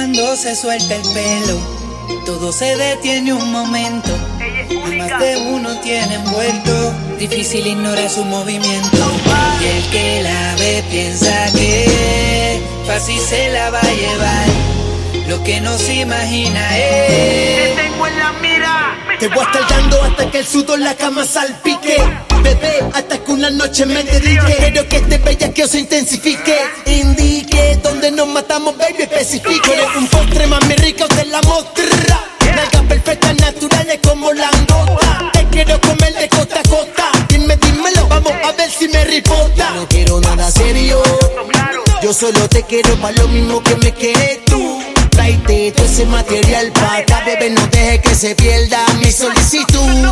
Cuando se suelta el pelo, todo se detiene un momento. A más de uno tiene envuelto, difícil ignorar su movimiento. Y el que la ve piensa que fácil se la va a llevar. Lo que no se imagina es: te tengo en la mira. Te voy a estar dando hasta que el sudor la cama salpique. Bebé, hasta que una noche me dedique. Quiero que este bellaqueo se intensifique. Indique donde nos matamos, baby, especifique. Eres un postre mami rico de la mostra. Nalgas perfectas, naturales como langota. Te quiero comer de costa a costa. Dímelo, vamos a ver si me ripota. Yo no quiero nada serio. Yo solo te quiero para lo mismo que me quieres tú. Tráete todo ese material pa' acá, bebé, no deje que se pierda mi solicitud.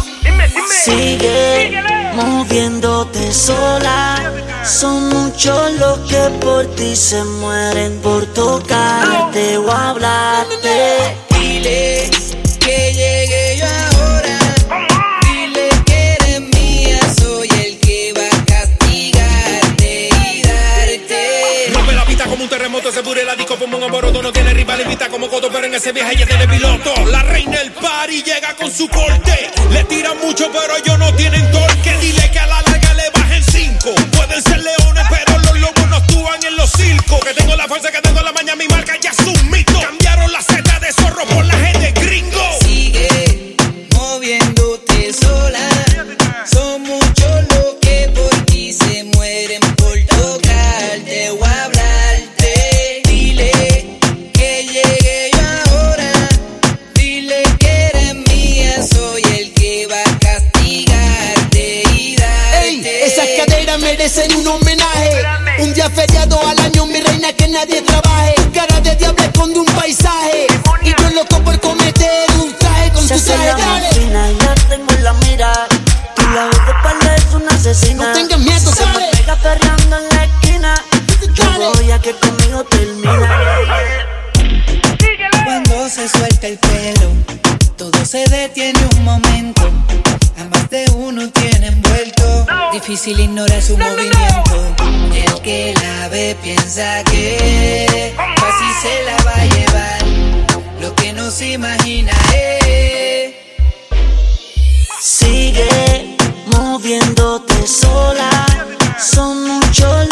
Sigue moviéndote sola. Son muchos los que por ti se mueren por tocarte o hablarte. dile que llegué yo ahora. Dile que eres mía, soy el que va a castigarte y darte. Rompe la pista como un terremoto, se pure la disco como un alboroto. No tiene rival, invita como coto, pero en ese viaje ella tiene piloto. La reina del party llega con su corte. Le tiran mucho, pero ellos no tienen torque. Dile que a la larga le bajen 5. Pueden ser leones, pero los lobos no actúan en los circos. Que tengo la fuerza, que tengo la maña, mi marca ya es un mito. Cambiaron la Z de zorro por la gente gringo. Sigue moviéndote sola. Son muchos los que por ti se mueren por tocarte o hablarte. Dile que llegué yo ahora. Dile que eres mía, soy el que va a castigarte y darte. Ey, esas caderas merecen un homenaje. Un día feriado al año, mi reina, que nadie trabaje. Tu cara de diablo esconde un paisaje. Y yo loco por cometer un traje con tu traje, dale. Fina y la tengo en la mira. Tú la ves de espalda, es una asesina. No tengas miedo, se dale. me pega perreando en la esquina. Yo voy a que conmigo termina. Cuando se suelta el pelo, todo se detiene un momento. A más de uno tiene envuelto, difícil ignorar su movimiento. El que la ve piensa que fácil se la va a llevar. Lo que no se imagina es: Sigue moviéndote sola. Son muchos